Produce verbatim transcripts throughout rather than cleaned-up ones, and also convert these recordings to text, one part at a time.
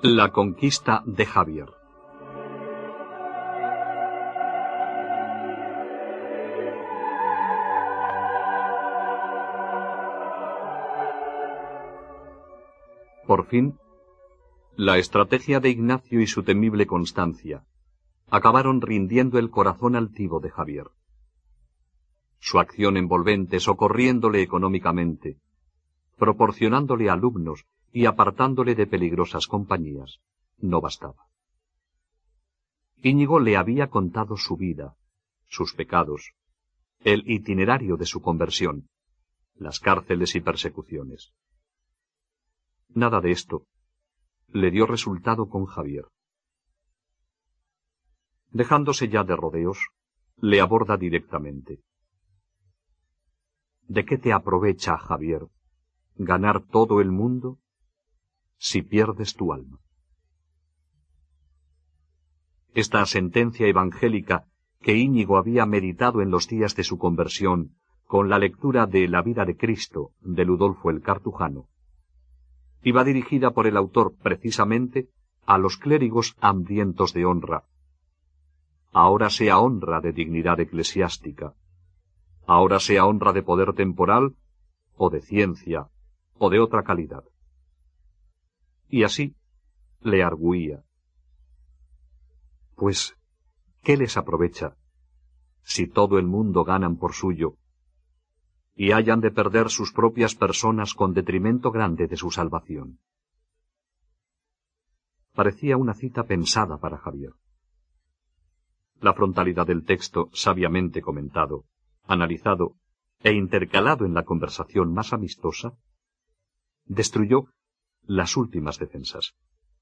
La conquista de Javier. Por fin, la estrategia de Ignacio y su temible constancia acabaron rindiendo el corazón altivo de Javier. Su acción envolvente, socorriéndole económicamente, proporcionándole alumnos y apartándole de peligrosas compañías, no bastaba. Íñigo le había contado su vida, sus pecados, el itinerario de su conversión, las cárceles y persecuciones. Nada de esto le dio resultado con Javier. Dejándose ya de rodeos, le aborda directamente. ¿De qué te aprovecha, Javier, ganar todo el mundo si pierdes tu alma? Esta sentencia evangélica que Íñigo había meditado en los días de su conversión con la lectura de La vida de Cristo de Ludolfo el Cartujano, iba dirigida por el autor precisamente a los clérigos hambrientos de honra. Ahora sea honra de dignidad eclesiástica, ahora sea honra de poder temporal o de ciencia o de otra calidad. Y así le argüía. Pues, ¿qué les aprovecha si todo el mundo ganan por suyo y hayan de perder sus propias personas con detrimento grande de su salvación? Parecía una cita pensada para Javier. La frontalidad del texto, sabiamente comentado, analizado e intercalado en la conversación más amistosa, destruyó las últimas defensas.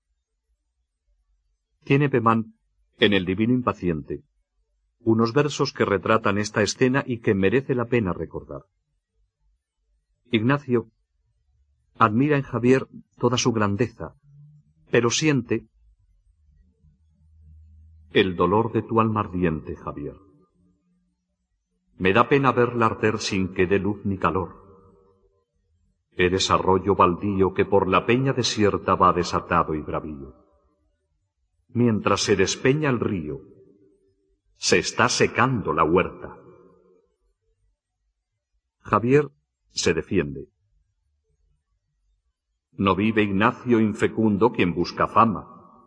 Tiene Pemán, en El Divino Impaciente, unos versos que retratan esta escena y que merece la pena recordar. Ignacio admira en Javier toda su grandeza, pero siente el dolor de tu alma ardiente, Javier. Me da pena verla arder sin que dé luz ni calor. Eres arroyo baldío que por la peña desierta va desatado y bravío. Mientras se despeña el río, se está secando la huerta. Javier se defiende. No vive Ignacio infecundo quien busca fama.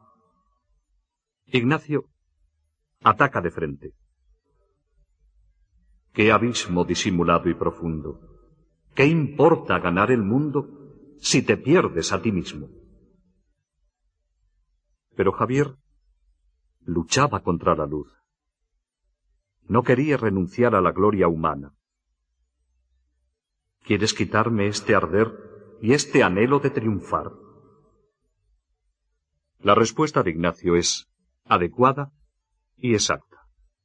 Ignacio ataca de frente. Qué abismo disimulado y profundo. ¿Qué importa ganar el mundo si te pierdes a ti mismo? Pero Javier luchaba contra la luz. No quería renunciar a la gloria humana. ¿Quieres quitarme este arder y este anhelo de triunfar? La respuesta de Ignacio es adecuada y exacta.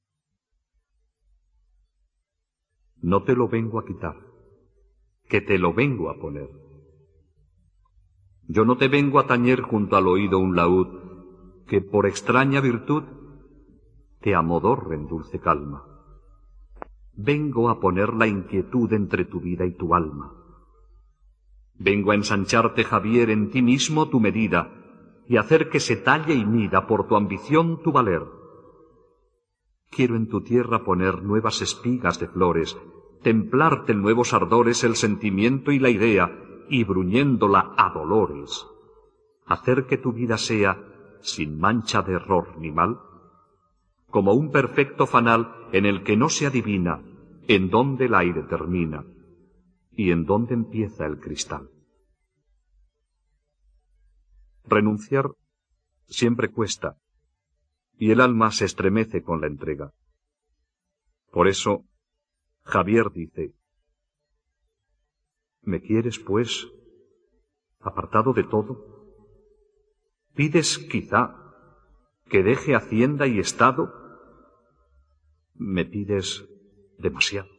No te lo vengo a quitar, que te lo vengo a poner. Yo no te vengo a tañer junto al oído un laúd, que por extraña virtud te amodorre en dulce calma. Vengo a poner la inquietud entre tu vida y tu alma. Vengo a ensancharte, Javier, en ti mismo tu medida, y hacer que se talle y mida por tu ambición tu valer. Quiero en tu tierra poner nuevas espigas de flores, templarte en nuevos ardores el sentimiento y la idea, y bruñéndola a dolores, hacer que tu vida sea sin mancha de error ni mal, como un perfecto fanal en el que no se adivina en dónde el aire termina y en dónde empieza el cristal. Renunciar siempre cuesta, y el alma se estremece con la entrega. Por eso, Javier dice: ¿me quieres, pues, apartado de todo? ¿Pides, quizá, que deje hacienda y estado? Me pides demasiado.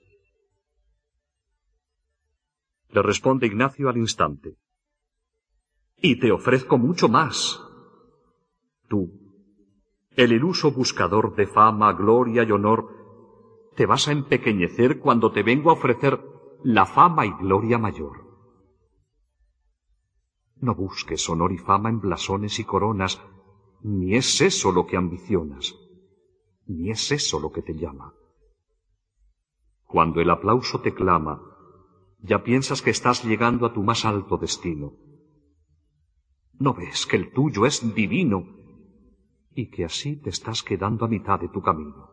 Le responde Ignacio al instante: y te ofrezco mucho más. Tú, el iluso buscador de fama, gloria y honor, te vas a empequeñecer cuando te vengo a ofrecer la fama y gloria mayor. No busques honor y fama en blasones y coronas, ni es eso lo que ambicionas, ni es eso lo que te llama. Cuando el aplauso te clama, ya piensas que estás llegando a tu más alto destino. ¿No ves que el tuyo es divino y que así te estás quedando a mitad de tu camino?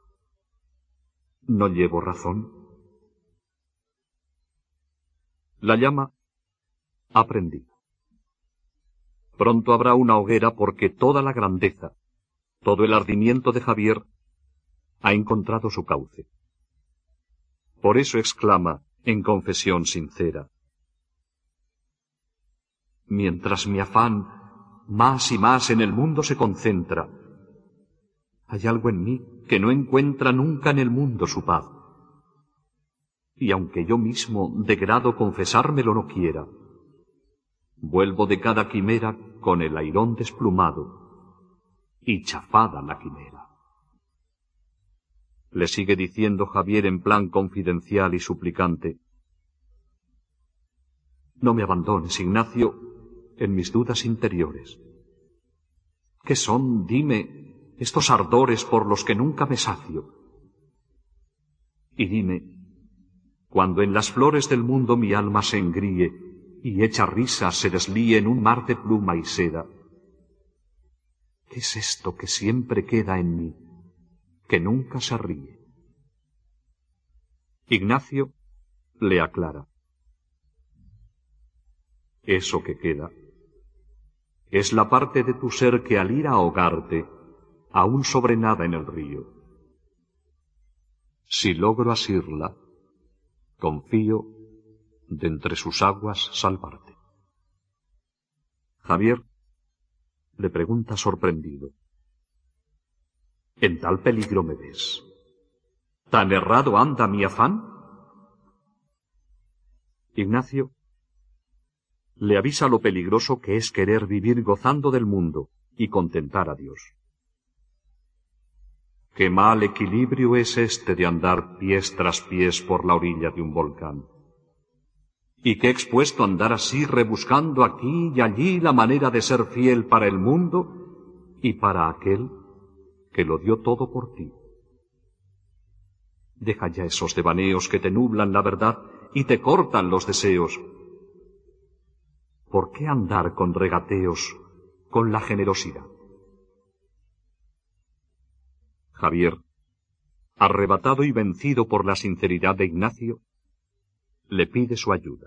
¿No llevo razón? La llama ha prendido. Pronto habrá una hoguera porque toda la grandeza, todo el ardimiento de Javier ha encontrado su cauce. Por eso exclama, en confesión sincera: mientras mi afán más y más en el mundo se concentra, hay algo en mí que no encuentra nunca en el mundo su paz. Y aunque yo mismo de grado confesármelo no quiera, vuelvo de cada quimera con el airón desplumado y chafada la quimera. Le sigue diciendo Javier en plan confidencial y suplicante: no me abandones, Ignacio, en mis dudas interiores. ¿Qué son, dime, estos ardores por los que nunca me sacio? Y dime, cuando en las flores del mundo mi alma se engríe y hecha risa se deslíe en un mar de pluma y seda, ¿qué es esto que siempre queda en mí, que nunca se ríe? Ignacio le aclara: eso que queda es la parte de tu ser que al ir a ahogarte aún sobrenada en el río. Si logro asirla, confío de entre sus aguas salvarte. Javier le pregunta sorprendido: ¿en tal peligro me ves? ¿Tan errado anda mi afán? Ignacio le avisa lo peligroso que es querer vivir gozando del mundo y contentar a Dios. Qué mal equilibrio es este de andar pies tras pies por la orilla de un volcán. Y qué expuesto andar así rebuscando aquí y allí la manera de ser fiel para el mundo y para aquel que lo dio todo por ti. Deja ya esos devaneos que te nublan la verdad y te cortan los deseos. ¿Por qué andar con regateos con la generosidad? Javier, arrebatado y vencido por la sinceridad de Ignacio, le pide su ayuda.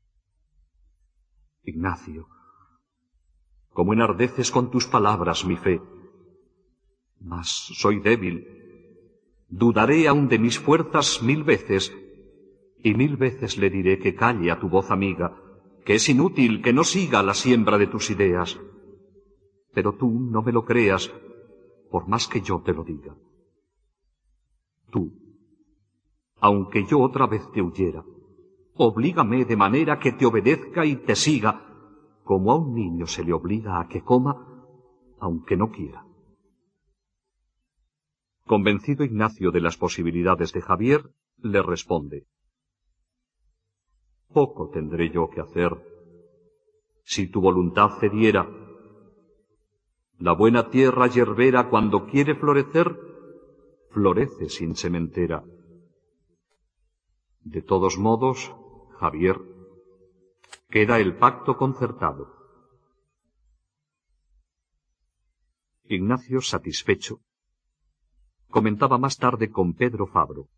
Ignacio, cómo enardeces con tus palabras mi fe, mas soy débil, dudaré aún de mis fuerzas mil veces, y mil veces le diré que calle a tu voz amiga, que es inútil que no siga la siembra de tus ideas. Pero tú no me lo creas, por más que yo te lo diga. Tú, aunque yo otra vez te huyera, oblígame de manera que te obedezca y te siga, como a un niño se le obliga a que coma, aunque no quiera. Convencido Ignacio de las posibilidades de Javier, le responde: poco tendré yo que hacer. Si tu voluntad cediera, la buena tierra yerbera cuando quiere florecer, florece sin sementera. De todos modos, Javier, queda el pacto concertado. Ignacio, satisfecho, comentaba más tarde con Pedro Fabro: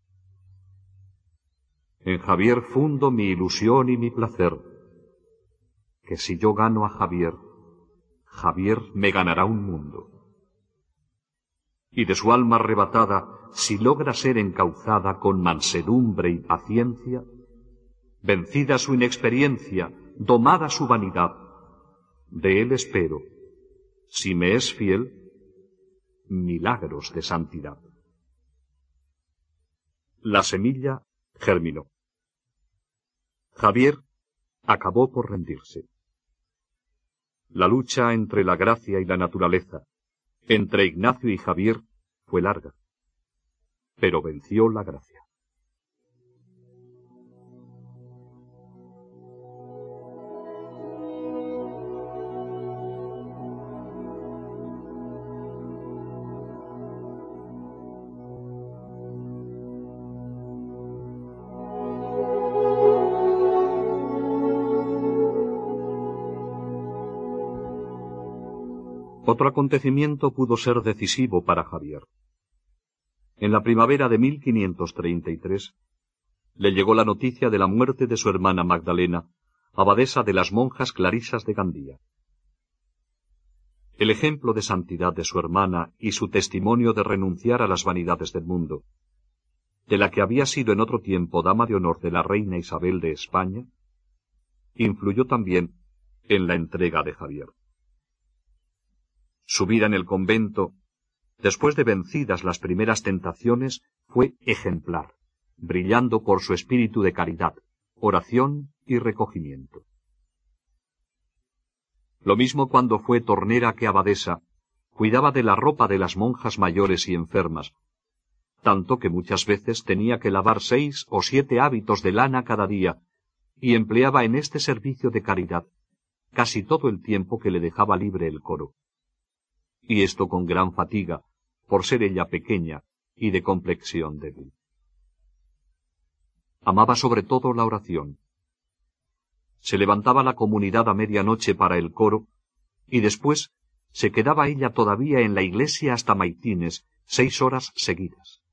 en Javier fundo mi ilusión y mi placer, que si yo gano a Javier, Javier me ganará un mundo. Y de su alma arrebatada, si logra ser encauzada con mansedumbre y paciencia, vencida su inexperiencia, domada su vanidad, de él espero, si me es fiel, milagros de santidad. La semilla germinó. Javier acabó por rendirse. La lucha entre la gracia y la naturaleza, entre Ignacio y Javier, fue larga, pero venció la gracia. Otro acontecimiento pudo ser decisivo para Javier. En la primavera de mil quinientos treinta y tres, le llegó la noticia de la muerte de su hermana Magdalena, abadesa de las monjas clarisas de Gandía. El ejemplo de santidad de su hermana y su testimonio de renunciar a las vanidades del mundo, de la que había sido en otro tiempo dama de honor de la reina Isabel de España, influyó también en la entrega de Javier. Su vida en el convento, después de vencidas las primeras tentaciones, fue ejemplar, brillando por su espíritu de caridad, oración y recogimiento. Lo mismo cuando fue tornera que abadesa, cuidaba de la ropa de las monjas mayores y enfermas, tanto que muchas veces tenía que lavar seis o siete hábitos de lana cada día, y empleaba en este servicio de caridad casi todo el tiempo que le dejaba libre el coro. Y esto con gran fatiga, por ser ella pequeña y de complexión débil. Amaba sobre todo la oración. Se levantaba la comunidad a medianoche para el coro, y después se quedaba ella todavía en la iglesia hasta maitines, seis horas seguidas.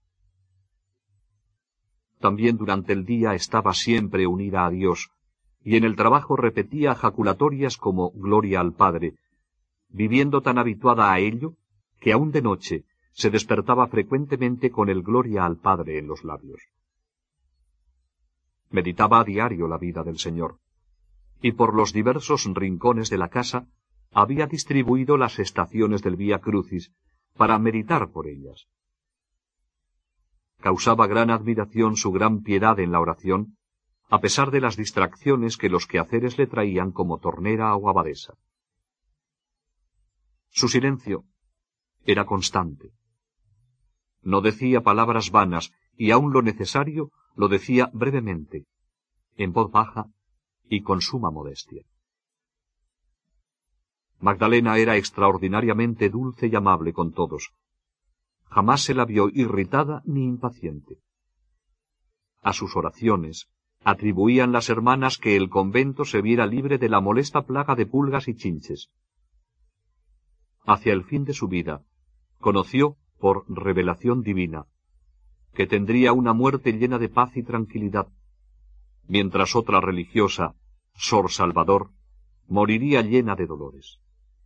También durante el día estaba siempre unida a Dios, y en el trabajo repetía jaculatorias como Gloria al Padre, viviendo tan habituada a ello, que aun de noche se despertaba frecuentemente con el Gloria al Padre en los labios. Meditaba a diario la vida del Señor, y por los diversos rincones de la casa había distribuido las estaciones del Vía Crucis para meditar por ellas. Causaba gran admiración su gran piedad en la oración, a pesar de las distracciones que los quehaceres le traían como tornera o abadesa. Su silencio era constante. No decía palabras vanas, y aun lo necesario lo decía brevemente, en voz baja y con suma modestia. Magdalena era extraordinariamente dulce y amable con todos. Jamás se la vio irritada ni impaciente. A sus oraciones atribuían las hermanas que el convento se viera libre de la molesta plaga de pulgas y chinches. Hacia el fin de su vida, conoció, por revelación divina, que tendría una muerte llena de paz y tranquilidad, mientras otra religiosa, Sor Salvador, moriría llena de dolores.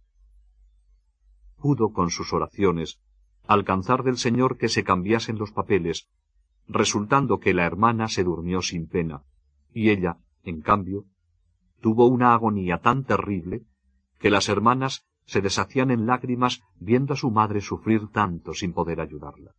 Pudo, con sus oraciones, alcanzar del Señor que se cambiasen los papeles, resultando que la hermana se durmió sin pena, y ella, en cambio, tuvo una agonía tan terrible que las hermanas se deshacían en lágrimas viendo a su madre sufrir tanto sin poder ayudarla.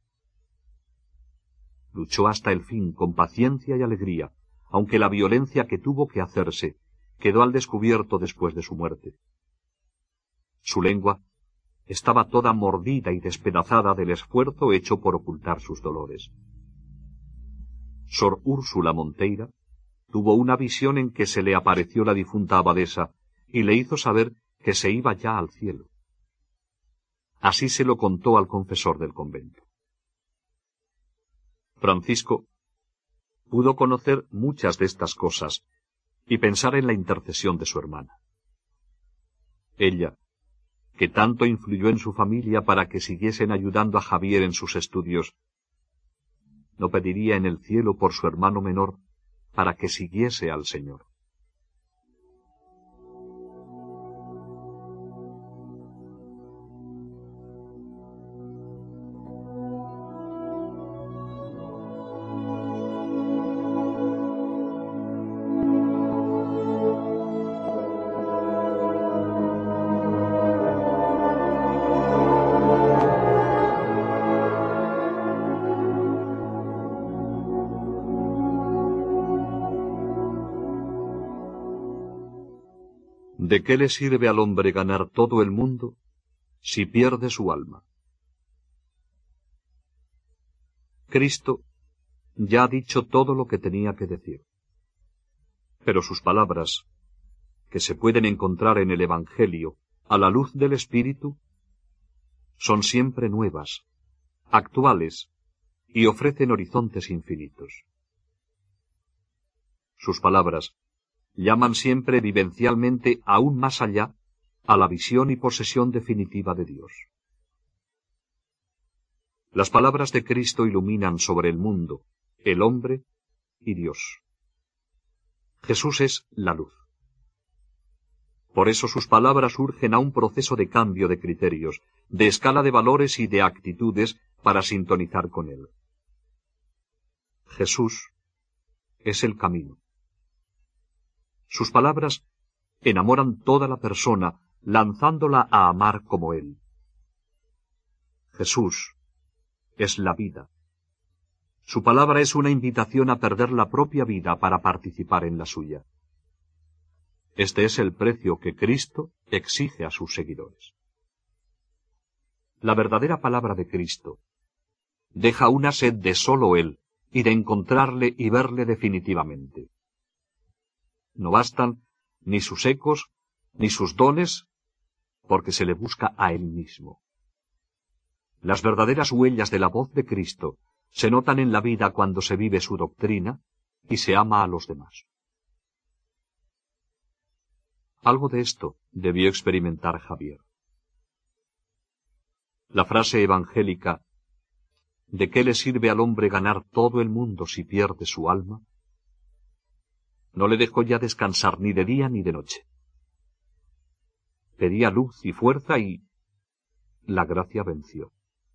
Luchó hasta el fin con paciencia y alegría, aunque la violencia que tuvo que hacerse quedó al descubierto después de su muerte. Su lengua estaba toda mordida y despedazada del esfuerzo hecho por ocultar sus dolores. Sor Úrsula Monteira tuvo una visión en que se le apareció la difunta abadesa y le hizo saber que se iba ya al cielo. Así se lo contó al confesor del convento. Francisco pudo conocer muchas de estas cosas y pensar en la intercesión de su hermana. Ella, que tanto influyó en su familia para que siguiesen ayudando a Javier en sus estudios, no pediría en el cielo por su hermano menor para que siguiese al Señor. ¿De qué le sirve al hombre ganar todo el mundo si pierde su alma? Cristo ya ha dicho todo lo que tenía que decir. Pero sus palabras, que se pueden encontrar en el Evangelio a la luz del Espíritu, son siempre nuevas, actuales, y ofrecen horizontes infinitos. Sus palabras llaman siempre vivencialmente aún más allá a la visión y posesión definitiva de Dios. Las palabras de Cristo iluminan sobre el mundo, el hombre y Dios. Jesús es la luz. Por eso sus palabras urgen a un proceso de cambio de criterios, de escala de valores y de actitudes para sintonizar con Él. Jesús es el camino. Sus palabras enamoran toda la persona, lanzándola a amar como Él. Jesús es la vida. Su palabra es una invitación a perder la propia vida para participar en la suya. Este es el precio que Cristo exige a sus seguidores. La verdadera palabra de Cristo deja una sed de sólo Él y de encontrarle y verle definitivamente. No bastan ni sus ecos, ni sus dones, porque se le busca a Él mismo. Las verdaderas huellas de la voz de Cristo se notan en la vida cuando se vive su doctrina y se ama a los demás. Algo de esto debió experimentar Javier. La frase evangélica ¿de qué le sirve al hombre ganar todo el mundo si pierde su alma?, no le dejó ya descansar ni de día ni de noche. Pedía luz y fuerza y la gracia venció.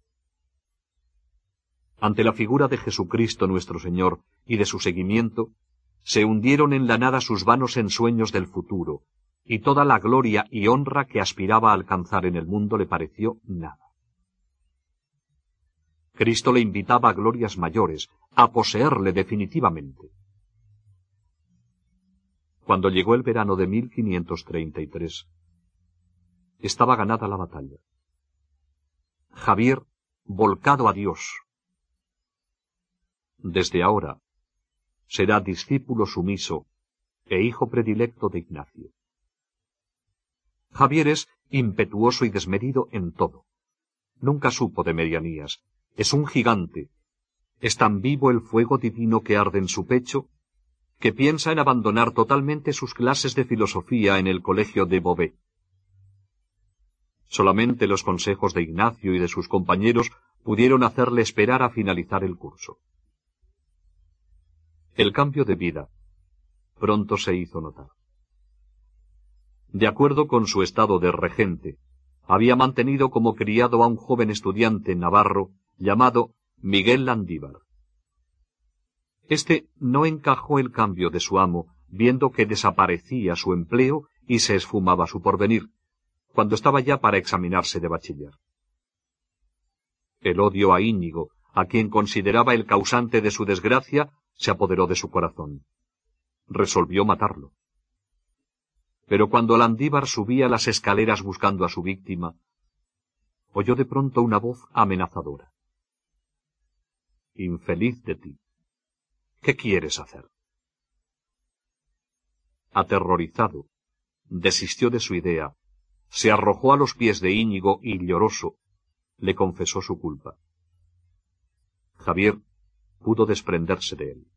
Ante la figura de Jesucristo nuestro Señor y de su seguimiento, se hundieron en la nada sus vanos ensueños del futuro, y toda la gloria y honra que aspiraba a alcanzar en el mundo le pareció nada. Cristo le invitaba a glorias mayores, a poseerle definitivamente. Cuando llegó el verano de mil quinientos treinta y tres, estaba ganada la batalla. Javier, volcado a Dios, desde ahora será discípulo sumiso e hijo predilecto de Ignacio. Javier es impetuoso y desmedido en todo. Nunca supo de medianías. Es un gigante. Es tan vivo el fuego divino que arde en su pecho, que piensa en abandonar totalmente sus clases de filosofía en el colegio de Beauvais. Solamente los consejos de Ignacio y de sus compañeros pudieron hacerle esperar a finalizar el curso. El cambio de vida pronto se hizo notar. De acuerdo con su estado de regente, había mantenido como criado a un joven estudiante navarro llamado Miguel Landívar. Este no encajó el cambio de su amo, viendo que desaparecía su empleo y se esfumaba su porvenir, cuando estaba ya para examinarse de bachiller. El odio a Íñigo, a quien consideraba el causante de su desgracia, se apoderó de su corazón. Resolvió matarlo. Pero cuando Landívar subía las escaleras buscando a su víctima, oyó de pronto una voz amenazadora. «Infeliz de ti. ¿Qué quieres hacer?». Aterrorizado, desistió de su idea, se arrojó a los pies de Íñigo y, lloroso, le confesó su culpa. Javier pudo desprenderse de él.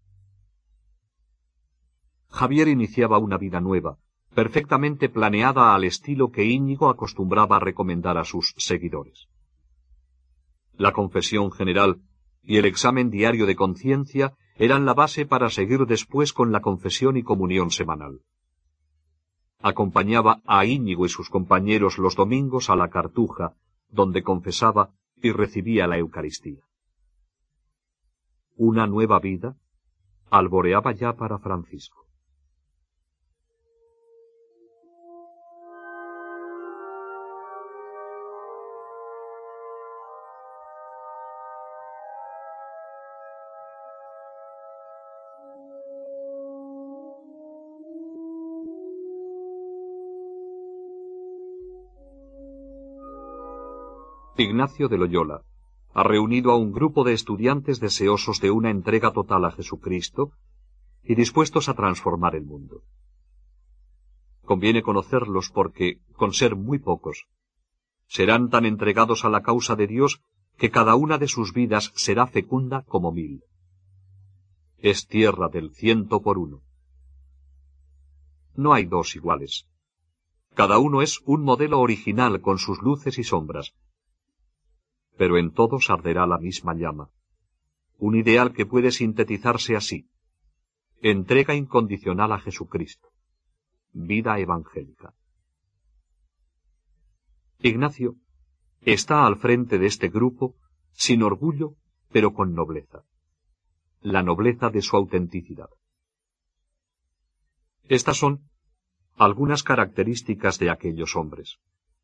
Javier iniciaba una vida nueva, perfectamente planeada al estilo que Íñigo acostumbraba a recomendar a sus seguidores. La confesión general y el examen diario de conciencia eran la base para seguir después con la confesión y comunión semanal. Acompañaba a Íñigo y sus compañeros los domingos a la Cartuja, donde confesaba y recibía la Eucaristía. Una nueva vida alboreaba ya para Francisco. Ignacio de Loyola ha reunido a un grupo de estudiantes deseosos de una entrega total a Jesucristo y dispuestos a transformar el mundo. Conviene conocerlos porque, con ser muy pocos, serán tan entregados a la causa de Dios que cada una de sus vidas será fecunda como mil. Es tierra del ciento por uno. No hay dos iguales. Cada uno es un modelo original con sus luces y sombras. Pero en todos arderá la misma llama. Un ideal que puede sintetizarse así: entrega incondicional a Jesucristo. Vida evangélica. Ignacio está al frente de este grupo sin orgullo, pero con nobleza. La nobleza de su autenticidad. Estas son algunas características de aquellos hombres.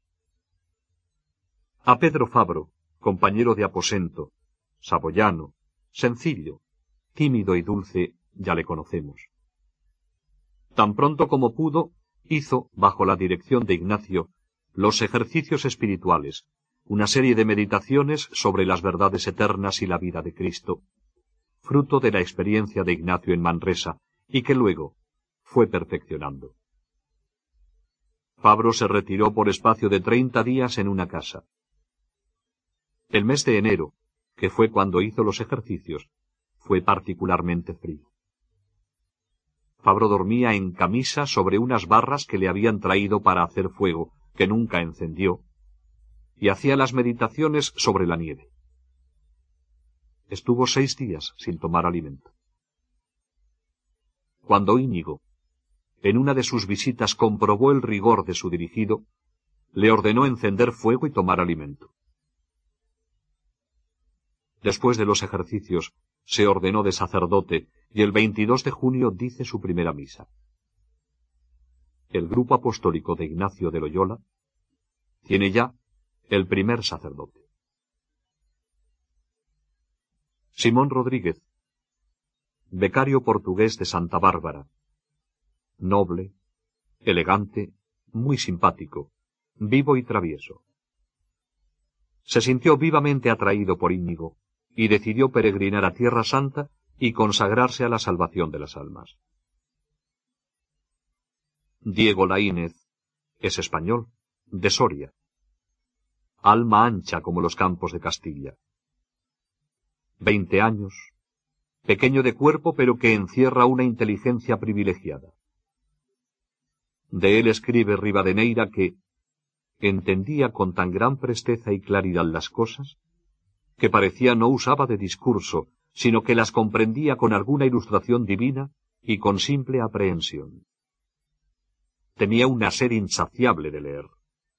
A Pedro Fabro, compañero de aposento, saboyano, sencillo, tímido y dulce, ya le conocemos. Tan pronto como pudo, hizo, bajo la dirección de Ignacio, los ejercicios espirituales, una serie de meditaciones sobre las verdades eternas y la vida de Cristo, fruto de la experiencia de Ignacio en Manresa, y que luego fue perfeccionando. Fabro se retiró por espacio de treinta días en una casa. El mes de enero, que fue cuando hizo los ejercicios, fue particularmente frío. Fabro dormía en camisa sobre unas barras que le habían traído para hacer fuego, que nunca encendió, y hacía las meditaciones sobre la nieve. Estuvo seis días sin tomar alimento. Cuando Íñigo, en una de sus visitas, comprobó el rigor de su dirigido, le ordenó encender fuego y tomar alimento. Después de los ejercicios, se ordenó de sacerdote y el veintidós de junio dice su primera misa. El grupo apostólico de Ignacio de Loyola tiene ya el primer sacerdote. Simón Rodríguez, becario portugués de Santa Bárbara, noble, elegante, muy simpático, vivo y travieso. Se sintió vivamente atraído por Íñigo y decidió peregrinar a Tierra Santa y consagrarse a la salvación de las almas. Diego Laínez es español, de Soria. Alma ancha como los campos de Castilla. Veinte años, pequeño de cuerpo pero que encierra una inteligencia privilegiada. De él escribe Rivadeneira que entendía con tan gran presteza y claridad las cosas, que parecía no usaba de discurso, sino que las comprendía con alguna ilustración divina y con simple aprehensión. Tenía una sed insaciable de leer.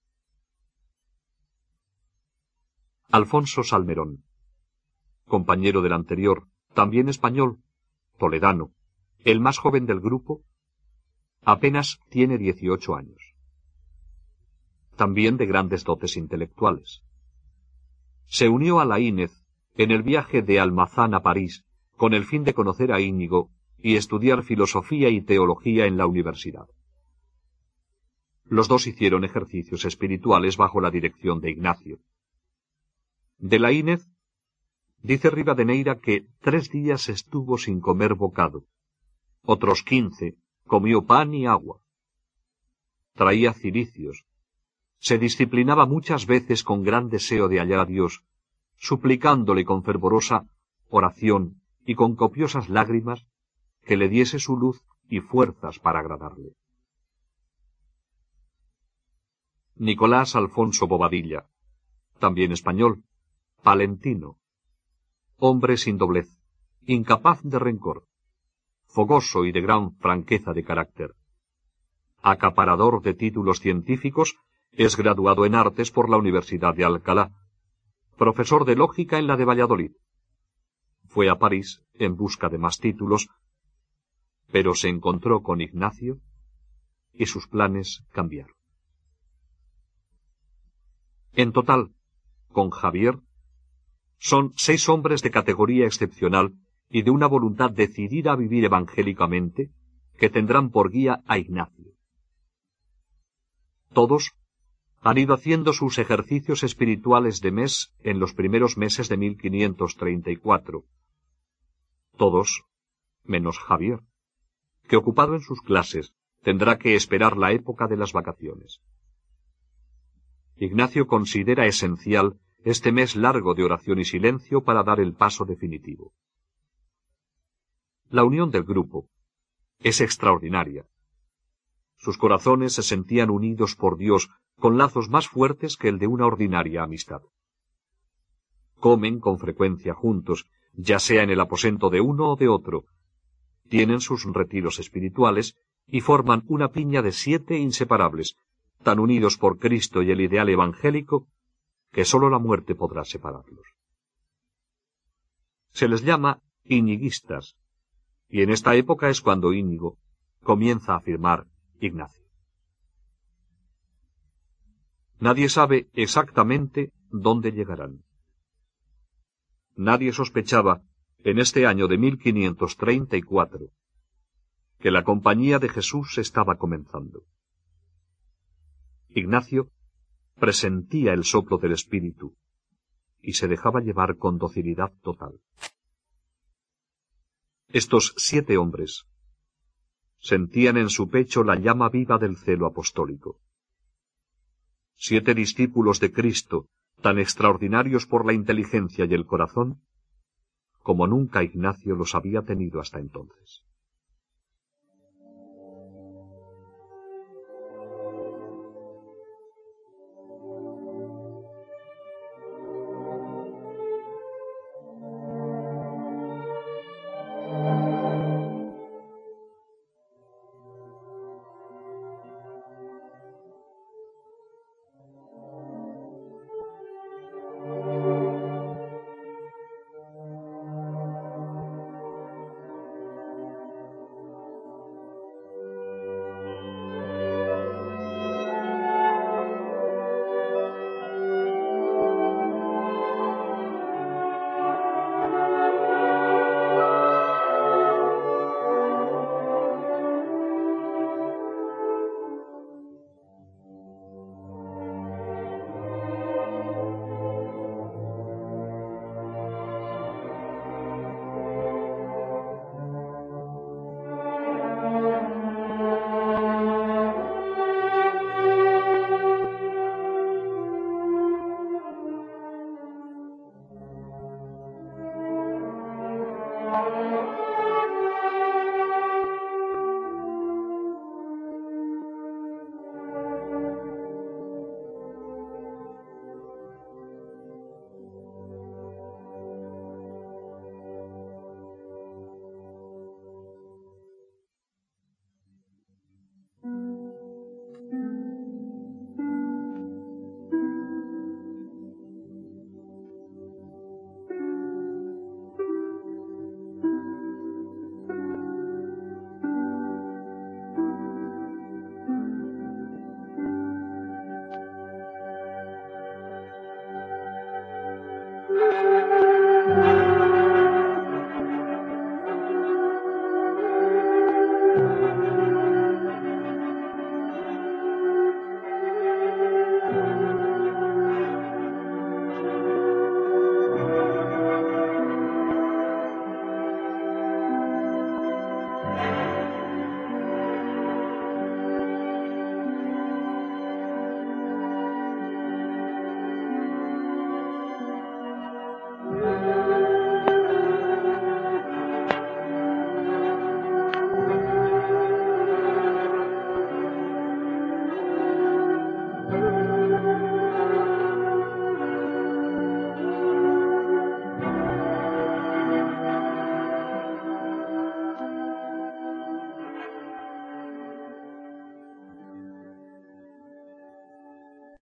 Alfonso Salmerón, compañero del anterior, también español, toledano, el más joven del grupo, apenas tiene dieciocho años. También de grandes dotes intelectuales. Se unió a Laínez en el viaje de Almazán a París con el fin de conocer a Íñigo y estudiar filosofía y teología en la universidad. Los dos hicieron ejercicios espirituales bajo la dirección de Ignacio. De Laínez dice Rivadeneira que tres días estuvo sin comer bocado, otros quince comió pan y agua. Traía cilicios. Se disciplinaba muchas veces con gran deseo de hallar a Dios, suplicándole con fervorosa oración y con copiosas lágrimas que le diese su luz y fuerzas para agradarle. Nicolás Alfonso Bobadilla, también español, palentino, hombre sin doblez, incapaz de rencor, fogoso y de gran franqueza de carácter, acaparador de títulos científicos. Es graduado en artes por la Universidad de Alcalá, profesor de lógica en la de Valladolid. Fue a París en busca de más títulos, pero se encontró con Ignacio y sus planes cambiaron. En total, con Javier, son seis hombres de categoría excepcional y de una voluntad decidida a vivir evangélicamente, que tendrán por guía a Ignacio. Todos han ido haciendo sus ejercicios espirituales de mes en los primeros meses de mil quinientos treinta y cuatro. Todos, menos Javier, que ocupado en sus clases, tendrá que esperar la época de las vacaciones. Ignacio considera esencial este mes largo de oración y silencio para dar el paso definitivo. La unión del grupo es extraordinaria. Sus corazones se sentían unidos por Dios con lazos más fuertes que el de una ordinaria amistad. Comen con frecuencia juntos, ya sea en el aposento de uno o de otro. Tienen sus retiros espirituales y forman una piña de siete inseparables, tan unidos por Cristo y el ideal evangélico, que sólo la muerte podrá separarlos. Se les llama iñiguistas, y en esta época es cuando Íñigo comienza a afirmar Ignacio. Nadie sabe exactamente dónde llegarán. Nadie sospechaba, en este año de mil quinientos treinta y cuatro, que la compañía de Jesús estaba comenzando. Ignacio presentía el soplo del Espíritu y se dejaba llevar con docilidad total. Estos siete hombres sentían en su pecho la llama viva del celo apostólico. Siete discípulos de Cristo, tan extraordinarios por la inteligencia y el corazón, como nunca Ignacio los había tenido hasta entonces.